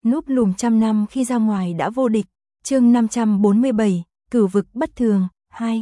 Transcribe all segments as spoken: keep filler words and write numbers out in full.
Núp lùm trăm năm khi ra ngoài đã vô địch. Chương năm trăm bốn mươi bảy, Cửu vực bất thường, hai.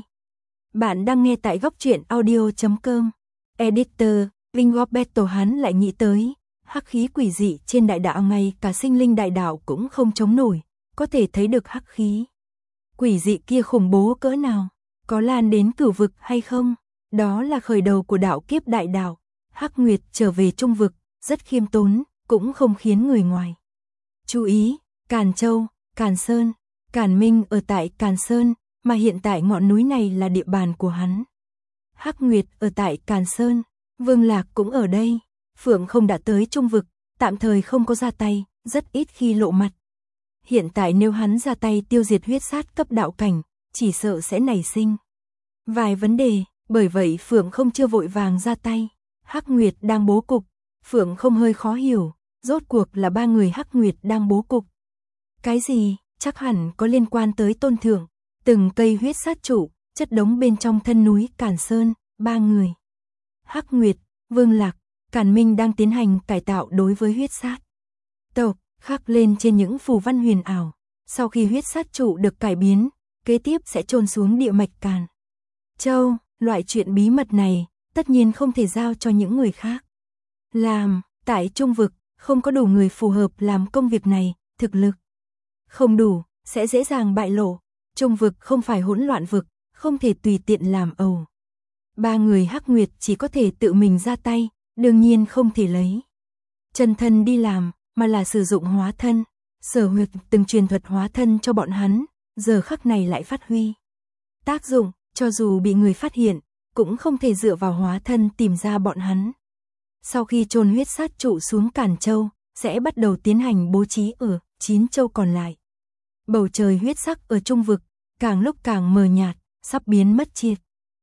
Bạn đang nghe tại góc truyện audio chấm com. Editor, Linh Roberto hắn lại nghĩ tới, hắc khí quỷ dị trên đại đạo, ngay cả sinh linh đại đạo cũng không chống nổi, có thể thấy được hắc khí quỷ dị kia khủng bố cỡ nào, có lan đến cửu vực hay không? Đó là khởi đầu của đạo kiếp đại đạo. Hắc Nguyệt trở về trung vực, rất khiêm tốn, cũng không khiến người ngoài chú ý. Càn Châu, Càn Sơn, Càn Minh ở tại Càn Sơn, mà hiện tại ngọn núi này là địa bàn của hắn. Hắc Nguyệt ở tại Càn Sơn, Vương Lạc cũng ở đây. Phượng không đã tới trung vực, tạm thời không có ra tay, rất ít khi lộ mặt. Hiện tại nếu hắn ra tay tiêu diệt huyết sát cấp đạo cảnh, chỉ sợ sẽ nảy sinh vài vấn đề, bởi vậy Phượng không chưa vội vàng ra tay. Hắc Nguyệt đang bố cục, Phượng không hơi khó hiểu, rốt cuộc là ba người Hắc Nguyệt đang bố cục. Cái gì? Chắc hẳn có liên quan tới Tôn Thượng. Từng cây huyết sát trụ chất đống bên trong thân núi Càn Sơn, ba người Hắc Nguyệt, Vương Lạc, Càn Minh đang tiến hành cải tạo đối với huyết sát tộc, khắc lên trên những phù văn huyền ảo. Sau khi huyết sát trụ được cải biến, kế tiếp sẽ chôn xuống địa mạch Càn Châu. Loại chuyện bí mật này tất nhiên không thể giao cho những người khác làm. Tại trung vực không có đủ người phù hợp làm công việc này, thực lực không đủ sẽ dễ dàng bại lộ. Trung vực không phải hỗn loạn vực, không thể tùy tiện làm ẩu. Ba người Hắc Nguyệt chỉ có thể tự mình ra tay, đương nhiên không thể lấy chân thân đi làm, mà là sử dụng hóa thân. Sở Huyệt từng truyền thuật hóa thân cho bọn hắn, giờ khắc này lại phát huy tác dụng, cho dù bị người phát hiện, cũng không thể dựa vào hóa thân tìm ra bọn hắn. Sau khi chôn huyết sát trụ xuống Càn Châu, sẽ bắt đầu tiến hành bố trí ở chín châu còn lại. Bầu trời huyết sắc ở trung vực càng lúc càng mờ nhạt, sắp biến mất triệt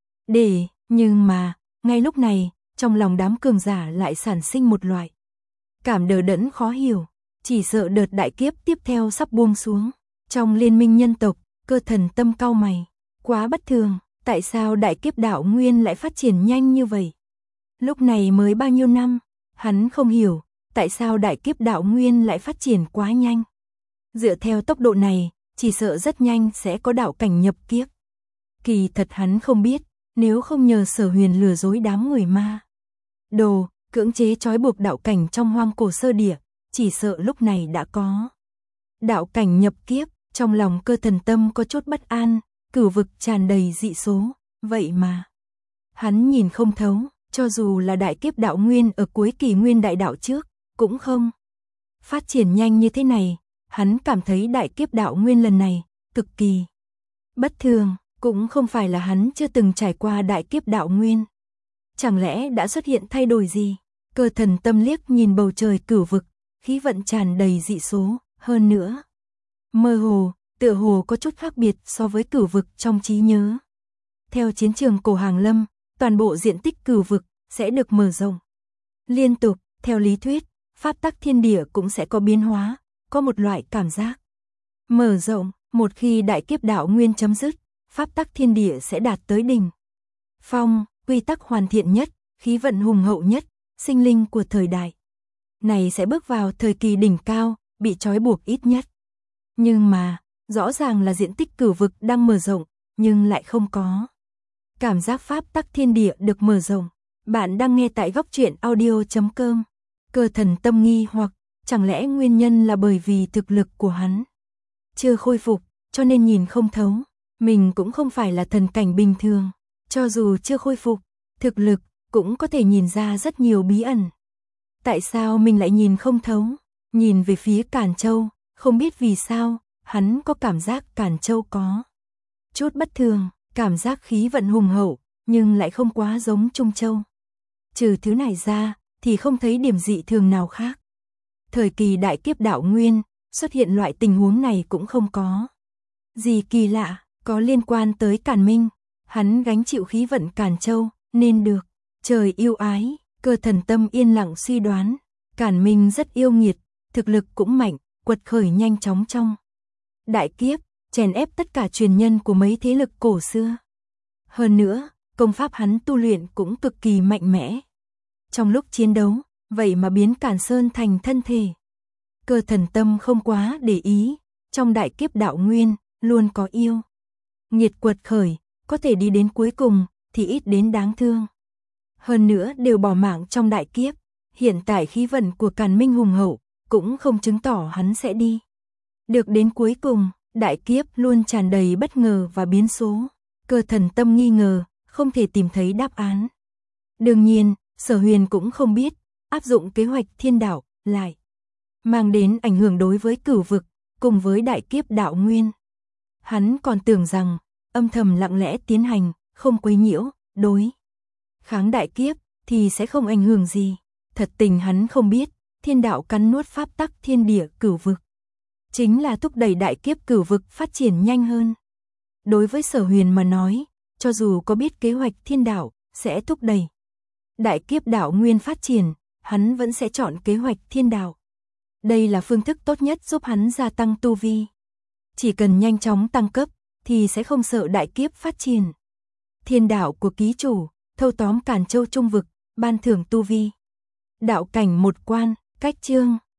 để. Nhưng mà, ngay lúc này, trong lòng đám cường giả lại sản sinh một loại cảm đờ đẫn khó hiểu, chỉ sợ đợt đại kiếp tiếp theo sắp buông xuống. Trong liên minh nhân tộc, Cơ Thần Tâm cau mày, quá bất thường, tại sao đại kiếp đạo nguyên lại phát triển nhanh như vậy? Lúc này mới bao nhiêu năm, hắn không hiểu, tại sao đại kiếp đạo nguyên lại phát triển quá nhanh. Dựa theo tốc độ này, chỉ sợ rất nhanh sẽ có đạo cảnh nhập kiếp. Kỳ thật hắn không biết, nếu không nhờ Sở Huyền lừa dối đám người ma đồ, cưỡng chế trói buộc đạo cảnh trong hoang cổ sơ địa, chỉ sợ lúc này đã có đạo cảnh nhập kiếp. Trong lòng Cơ Thần Tâm có chút bất an, cửu vực tràn đầy dị số, vậy mà hắn nhìn không thấu, cho dù là đại kiếp đạo nguyên ở cuối kỷ nguyên đại đạo trước, cũng không phát triển nhanh như thế này. Hắn cảm thấy đại kiếp đạo nguyên lần này cực kỳ bất thường, cũng không phải là hắn chưa từng trải qua đại kiếp đạo nguyên. Chẳng lẽ đã xuất hiện thay đổi gì? Cơ Thần Tâm liếc nhìn bầu trời cửu vực, khí vận tràn đầy dị số, hơn nữa mơ hồ, tựa hồ có chút khác biệt so với cửu vực trong trí nhớ. Theo chiến trường cổ Hàng Lâm, toàn bộ diện tích cửu vực sẽ được mở rộng liên tục. Theo lý thuyết, pháp tắc thiên địa cũng sẽ có biến hóa, có một loại cảm giác mở rộng. Một khi đại kiếp đạo nguyên chấm dứt, pháp tắc thiên địa sẽ đạt tới đỉnh phong, quy tắc hoàn thiện nhất, khí vận hùng hậu nhất, sinh linh của thời đại này sẽ bước vào thời kỳ đỉnh cao, bị trói buộc ít nhất. Nhưng mà, rõ ràng là diện tích cửu vực đang mở rộng, nhưng lại không có cảm giác pháp tắc thiên địa được mở rộng. Bạn đang nghe tại góc truyện audio chấm com. Cơ Thần Tâm nghi hoặc, chẳng lẽ nguyên nhân là bởi vì thực lực của hắn chưa khôi phục, cho nên nhìn không thấu. Mình cũng không phải là thần cảnh bình thường, cho dù chưa khôi phục, thực lực cũng có thể nhìn ra rất nhiều bí ẩn. Tại sao mình lại nhìn không thấu? Nhìn về phía Càn Châu, không biết vì sao, hắn có cảm giác Càn Châu có chút bất thường, cảm giác khí vận hùng hậu, nhưng lại không quá giống Trung Châu. Trừ thứ này ra, thì không thấy điểm dị thường nào khác. Thời kỳ đại kiếp đạo nguyên, xuất hiện loại tình huống này cũng không có gì kỳ lạ, có liên quan tới Càn Minh. Hắn gánh chịu khí vận Càn Châu, nên được trời yêu ái. Cơ Thần Tâm yên lặng suy đoán, Càn Minh rất yêu nghiệt, thực lực cũng mạnh, quật khởi nhanh chóng trong đại kiếp, chèn ép tất cả truyền nhân của mấy thế lực cổ xưa. Hơn nữa, công pháp hắn tu luyện cũng cực kỳ mạnh mẽ. Trong lúc chiến đấu, vậy mà biến Càn Sơn thành thân thể Cơ Thần Tâm không quá để ý, trong đại kiếp đạo nguyên, luôn có yêu. Nghiệt quật khởi, có thể đi đến cuối cùng, thì ít đến đáng thương. Hơn nữa đều bỏ mạng trong đại kiếp, hiện tại khí vận của Càn Minh hùng hậu, cũng không chứng tỏ hắn sẽ đi. Được đến cuối cùng, đại kiếp luôn tràn đầy bất ngờ và biến số. Cơ Thần Tâm nghi ngờ, không thể tìm thấy đáp án. Đương nhiên, Sở Huyền cũng không biết, áp dụng kế hoạch thiên đạo, lại mang đến ảnh hưởng đối với cửu vực, cùng với đại kiếp đạo nguyên. Hắn còn tưởng rằng, âm thầm lặng lẽ tiến hành, không quấy nhiễu, đối kháng đại kiếp, thì sẽ không ảnh hưởng gì. Thật tình hắn không biết, thiên đạo cắn nuốt pháp tắc thiên địa cửu vực, chính là thúc đẩy đại kiếp cửu vực phát triển nhanh hơn. Đối với Sở Huyền mà nói, cho dù có biết kế hoạch thiên đạo sẽ thúc đẩy đại kiếp đạo nguyên phát triển, hắn vẫn sẽ chọn kế hoạch thiên đạo. Đây là phương thức tốt nhất giúp hắn gia tăng tu vi. Chỉ cần nhanh chóng tăng cấp, thì sẽ không sợ đại kiếp phát triển. Thiên đạo của ký chủ, thâu tóm Càn Châu trung vực, ban thưởng tu vi. Đạo cảnh một quan, cách chương.